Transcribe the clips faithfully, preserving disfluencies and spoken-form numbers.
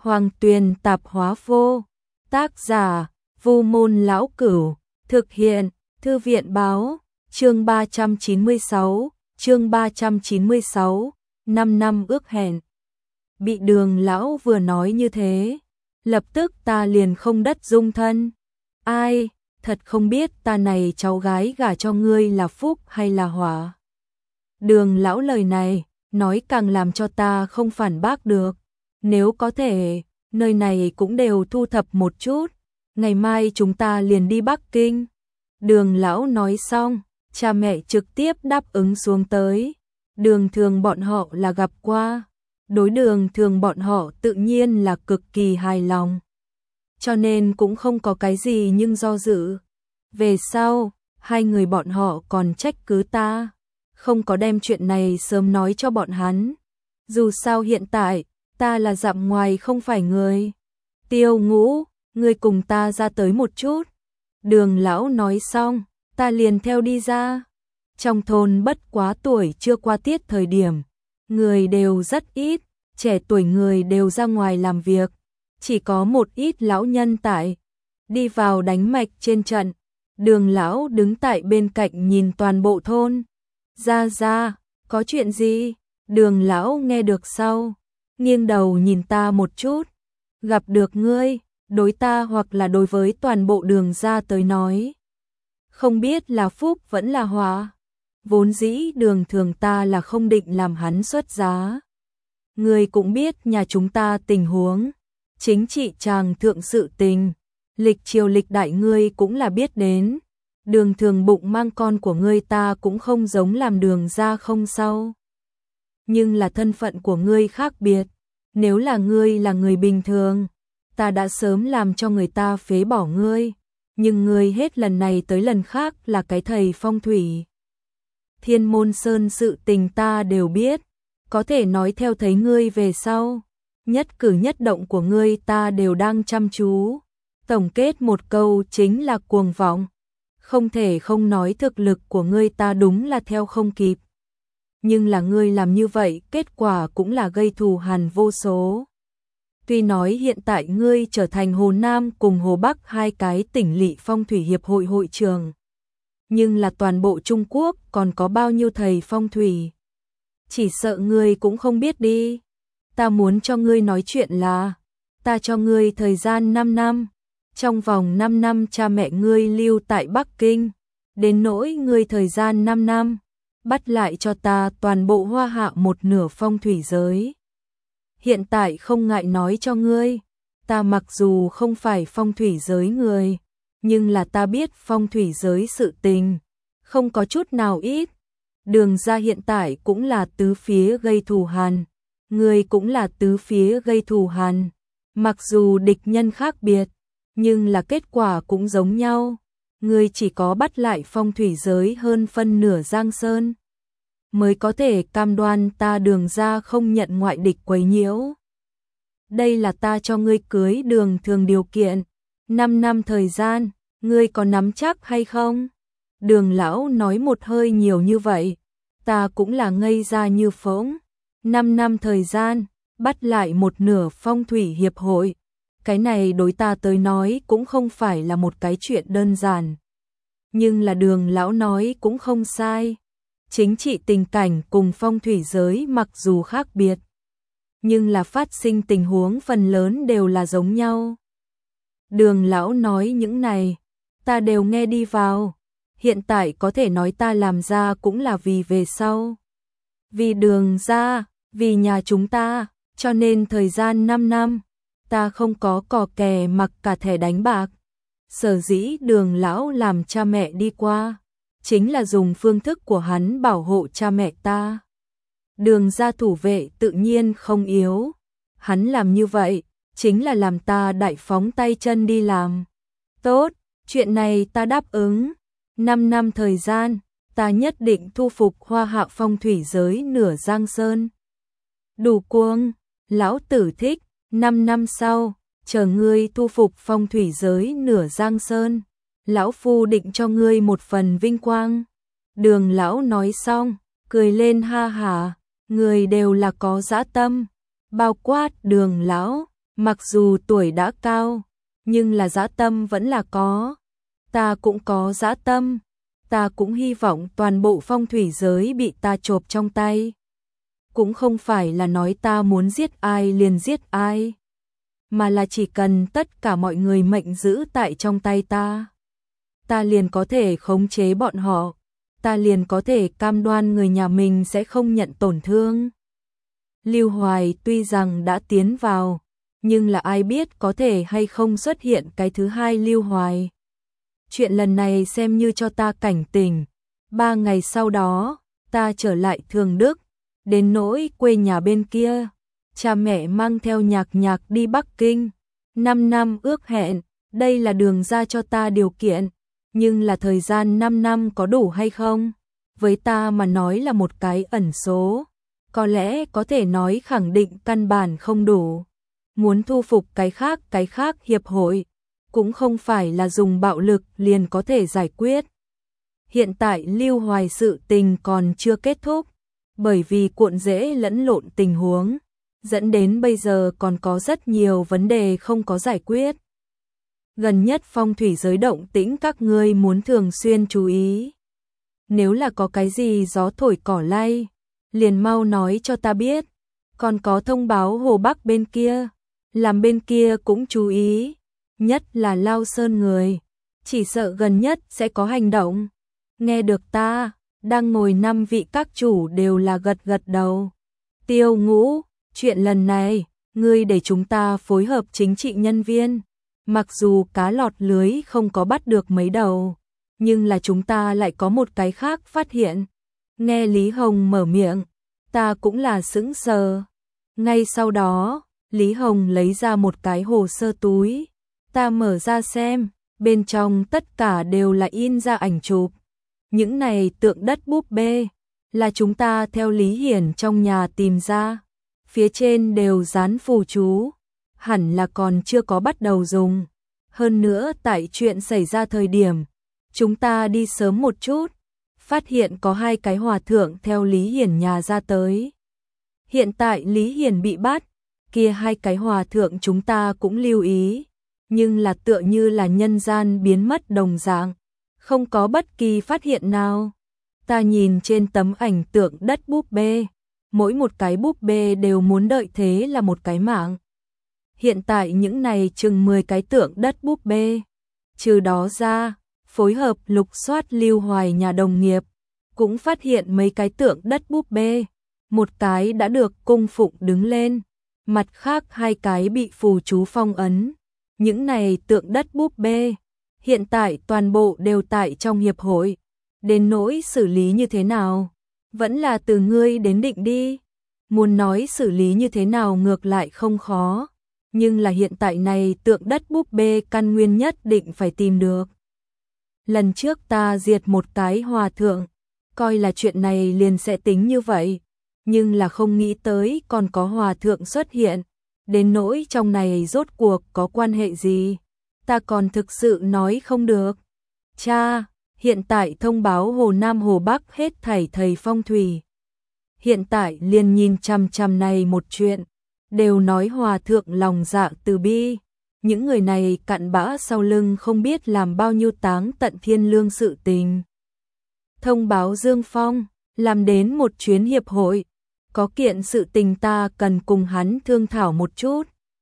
Hoàng Tuyền Tạp Hóa Vô. Tác giả: Vu Môn Lão Cửu. Thực hiện: Thư viện Báo. Chương ba trăm chín mươi sáu, chương ba trăm chín mươi sáu, năm năm ước hẹn. Bị Đường lão vừa nói như thế, lập tức ta liền không đất dung thân. Ai, thật không biết ta này cháu gái gả cho ngươi là phúc hay là họa. Đường lão lời này, nói càng làm cho ta không phản bác được. Nếu có thể, nơi này cũng đều thu thập một chút, ngày mai chúng ta liền đi Bắc Kinh. Đường lão nói xong, cha mẹ trực tiếp đáp ứng xuống tới. Đường Thường bọn họ là gặp qua, đối Đường Thường bọn họ tự nhiên là cực kỳ hài lòng. Cho nên cũng không có cái gì nhưng do dự. Về sau, hai người bọn họ còn trách cứ ta, không có đem chuyện này sớm nói cho bọn hắn. Dù sao hiện tại, ta là dặm ngoài không phải người. Tiêu Ngũ, ngươi cùng ta ra tới một chút. Đường lão nói xong, ta liền theo đi ra. Trong thôn bất quá tuổi chưa qua tiết thời điểm, người đều rất ít, trẻ tuổi người đều ra ngoài làm việc, chỉ có một ít lão nhân tại. Đi vào đánh mạch trên trận, Đường lão đứng tại bên cạnh nhìn toàn bộ thôn. Ra ra, có chuyện gì? Đường lão nghe được sau, nghiêng đầu nhìn ta một chút. Gặp được ngươi, đối ta hoặc là đối với toàn bộ Đường gia tới nói, không biết là phúc vẫn là họa. Vốn dĩ Đường Thường ta là không định làm hắn xuất giá. Ngươi cũng biết nhà chúng ta tình huống, chính trị tràng thượng sự tình, lịch triều lịch đại ngươi cũng là biết đến. Đường Thường bụng mang con của ngươi ta cũng không giống làm Đường gia không sao. Nhưng là thân phận của ngươi khác biệt, nếu là ngươi là người bình thường, ta đã sớm làm cho người ta phế bỏ ngươi, nhưng ngươi hết lần này tới lần khác là cái thầy phong thủy. Thiên Môn Sơn sự tình ta đều biết, có thể nói theo thấy ngươi về sau, nhất cử nhất động của ngươi ta đều đang chăm chú. Tổng kết một câu chính là cuồng vọng, không thể không nói thực lực của ngươi ta đúng là theo không kịp. Nhưng là ngươi làm như vậy, kết quả cũng là gây thù hằn vô số. Tuy nói hiện tại ngươi trở thành Hồ Nam cùng Hồ Bắc hai cái tỉnh lỵ phong thủy hiệp hội hội trưởng, nhưng là toàn bộ Trung Quốc còn có bao nhiêu thầy phong thủy, chỉ sợ ngươi cũng không biết đi. Ta muốn cho ngươi nói chuyện là, ta cho ngươi thời gian năm năm, trong vòng năm năm cha mẹ ngươi lưu tại Bắc Kinh, đến nỗi ngươi thời gian năm năm, bắt lại cho ta toàn bộ Hoa Hạ một nửa phong thủy giới. Hiện tại không ngại nói cho ngươi, ta mặc dù không phải phong thủy giới người, nhưng là ta biết phong thủy giới sự tình, không có chút nào ít. Đường gia hiện tại cũng là tứ phía gây thù hằn, ngươi cũng là tứ phía gây thù hằn, mặc dù địch nhân khác biệt, nhưng là kết quả cũng giống nhau. Ngươi chỉ có bắt lại phong thủy giới hơn phân nửa Giang Sơn, mới có thể cam đoan ta Đường gia không nhận ngoại địch quấy nhiễu. Đây là ta cho ngươi cưới Đường Thường điều kiện, năm năm thời gian, ngươi có nắm chắc hay không? Đường lão nói một hơi nhiều như vậy, ta cũng là ngây ra như phỗng. Năm năm thời gian, bắt lại một nửa phong thủy hiệp hội, cái này đối ta tới nói cũng không phải là một cái chuyện đơn giản. Nhưng là Đường lão nói cũng không sai. Chính trị tình cảnh cùng phong thủy giới mặc dù khác biệt, nhưng là phát sinh tình huống phần lớn đều là giống nhau. Đường lão nói những này, ta đều nghe đi vào. Hiện tại có thể nói ta làm ra cũng là vì về sau. Vì Đường gia, vì nhà chúng ta, cho nên thời gian năm năm, ta không có cò kè mặc cả thẻ đánh bạc. Sở dĩ Đường lão làm cha mẹ đi qua, chính là dùng phương thức của hắn bảo hộ cha mẹ ta. Đường gia thủ vệ tự nhiên không yếu, hắn làm như vậy, chính là làm ta đại phóng tay chân đi làm. Tốt, chuyện này ta đáp ứng. Năm năm thời gian, ta nhất định thu phục Hoa Hạ phong thủy giới nửa Giang Sơn. Đủ cuồng, lão tử thích. Năm năm sau, chờ ngươi thu phục phong thủy giới nửa Giang Sơn, lão phu định cho ngươi một phần vinh quang. Đường lão nói xong, cười lên ha hả, người đều là có dã tâm, bao quát Đường lão, Mặc dù tuổi đã cao, nhưng là dã tâm vẫn là có. Ta cũng có dã tâm, ta cũng hy vọng toàn bộ phong thủy giới bị ta chộp trong tay. Cũng không phải là nói ta muốn giết ai liền giết ai, mà là chỉ cần tất cả mọi người mệnh giữ tại trong tay ta, ta liền có thể khống chế bọn họ, ta liền có thể cam đoan người nhà mình sẽ không nhận tổn thương. Lưu Hoài tuy rằng đã tiến vào, nhưng là ai biết có thể hay không xuất hiện cái thứ hai Lưu Hoài. Chuyện lần này xem như cho ta cảnh tỉnh. Ba ngày sau đó, ta trở lại Thường Đức, đến nỗi quê nhà bên kia, cha mẹ mang theo Nhạc Nhạc đi Bắc Kinh. Năm năm ước hẹn, đây là đường ra cho ta điều kiện, nhưng là thời gian năm năm có đủ hay không? Với ta mà nói là một cái ẩn số, có lẽ có thể nói khẳng định căn bản không đủ. Muốn thu phục cái khác cái khác hiệp hội, cũng không phải là dùng bạo lực liền có thể giải quyết. Hiện tại Lưu Hoài sự tình còn chưa kết thúc, bởi vì cuộn rễ lẫn lộn tình huống, dẫn đến bây giờ còn có rất nhiều vấn đề không có giải quyết. Gần nhất phong thủy giới động tĩnh các ngươi muốn thường xuyên chú ý. Nếu là có cái gì gió thổi cỏ lay, liền mau nói cho ta biết. Còn có thông báo Hồ Bắc bên kia, làm bên kia cũng chú ý, nhất là Lao Sơn người, chỉ sợ gần nhất sẽ có hành động. Nghe được ta, đang ngồi năm vị các chủ đều là gật gật đầu. Tiêu Ngũ, chuyện lần này, ngươi để chúng ta phối hợp chính trị nhân viên. Mặc dù cá lọt lưới không có bắt được mấy đầu, nhưng là chúng ta lại có một cái khác phát hiện. Nghe Lý Hồng mở miệng, ta cũng là sững sờ. Ngay sau đó, Lý Hồng lấy ra một cái hồ sơ túi. Ta mở ra xem, bên trong tất cả đều là in ra ảnh chụp. Những này tượng đất búp bê, là chúng ta theo Lý Hiển trong nhà tìm ra. Phía trên đều dán phù chú, hẳn là còn chưa có bắt đầu dùng. Hơn nữa tại chuyện xảy ra thời điểm, chúng ta đi sớm một chút, phát hiện có hai cái hòa thượng theo Lý Hiển nhà ra tới. Hiện tại Lý Hiển bị bắt, kia hai cái hòa thượng chúng ta cũng lưu ý, nhưng là tựa như là nhân gian biến mất đồng dạng, không có bất kỳ phát hiện nào. Ta nhìn trên tấm ảnh tượng đất búp bê, mỗi một cái búp bê đều muốn đợi thế là một cái mạng. Hiện tại những này chừng mười cái tượng đất búp bê. Trừ đó ra, phối hợp lục soát Lưu Hoài nhà đồng nghiệp, cũng phát hiện mấy cái tượng đất búp bê. Một cái đã được cung phụng đứng lên, mặt khác hai cái bị phù chú phong ấn. Những này tượng đất búp bê, hiện tại toàn bộ đều tại trong hiệp hội. Đến nỗi xử lý như thế nào, vẫn là từ ngươi đến định đi. Muốn nói xử lý như thế nào ngược lại không khó, nhưng là hiện tại này tượng đất búp bê căn nguyên nhất định phải tìm được. Lần trước ta diệt một cái hòa thượng, coi là chuyện này liền sẽ tính như vậy, nhưng là không nghĩ tới còn có hòa thượng xuất hiện, đến nỗi trong này rốt cuộc có quan hệ gì, ta còn thực sự nói không được. Cha, hiện tại thông báo Hồ Nam Hồ Bắc hết thảy thầy phong thủy. Hiện tại liền nhìn chằm chằm này một chuyện, đều nói hòa thượng lòng dạ từ bi, những người này cặn bã sau lưng không biết làm bao nhiêu táng tận thiên lương sự tình. Thông báo Dương Phong, làm đến một chuyến hiệp hội, có kiện sự tình ta cần cùng hắn thương thảo một chút.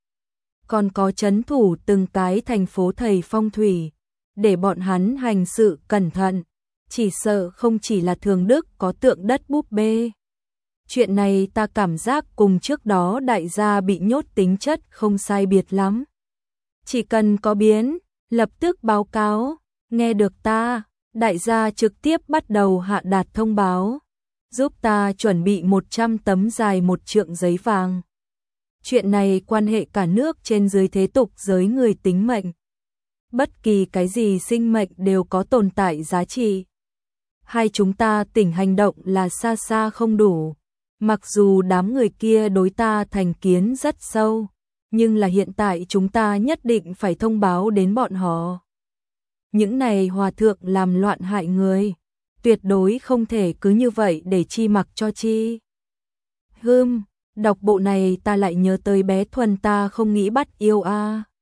Còn có trấn thủ từng cái thành phố thầy phong thủy, để bọn hắn hành sự cẩn thận, chỉ sợ không chỉ là Thường Đức có tượng đất búp bê. Chuyện này ta cảm giác cùng trước đó đại gia bị nhốt tính chất không sai biệt lắm. Chỉ cần có biến, lập tức báo cáo, nghe được ta, đại gia trực tiếp bắt đầu hạ đạt thông báo, giúp ta chuẩn bị một trăm tấm dài một trượng giấy vàng. Chuyện này quan hệ cả nước trên dưới thế tục giới người tính mệnh. Bất kỳ cái gì sinh mệnh đều có tồn tại giá trị. Hai chúng ta tỉnh hành động là xa xa không đủ. Mặc dù đám người kia đối ta thành kiến rất sâu, nhưng là hiện tại chúng ta nhất định phải thông báo đến bọn họ. Những này hòa thượng làm loạn hại người, tuyệt đối không thể cứ như vậy để chi mặc cho chi. Hừm, Đọc bộ này ta lại nhớ tới bé Thuần ta không nghĩ bắt yêu a.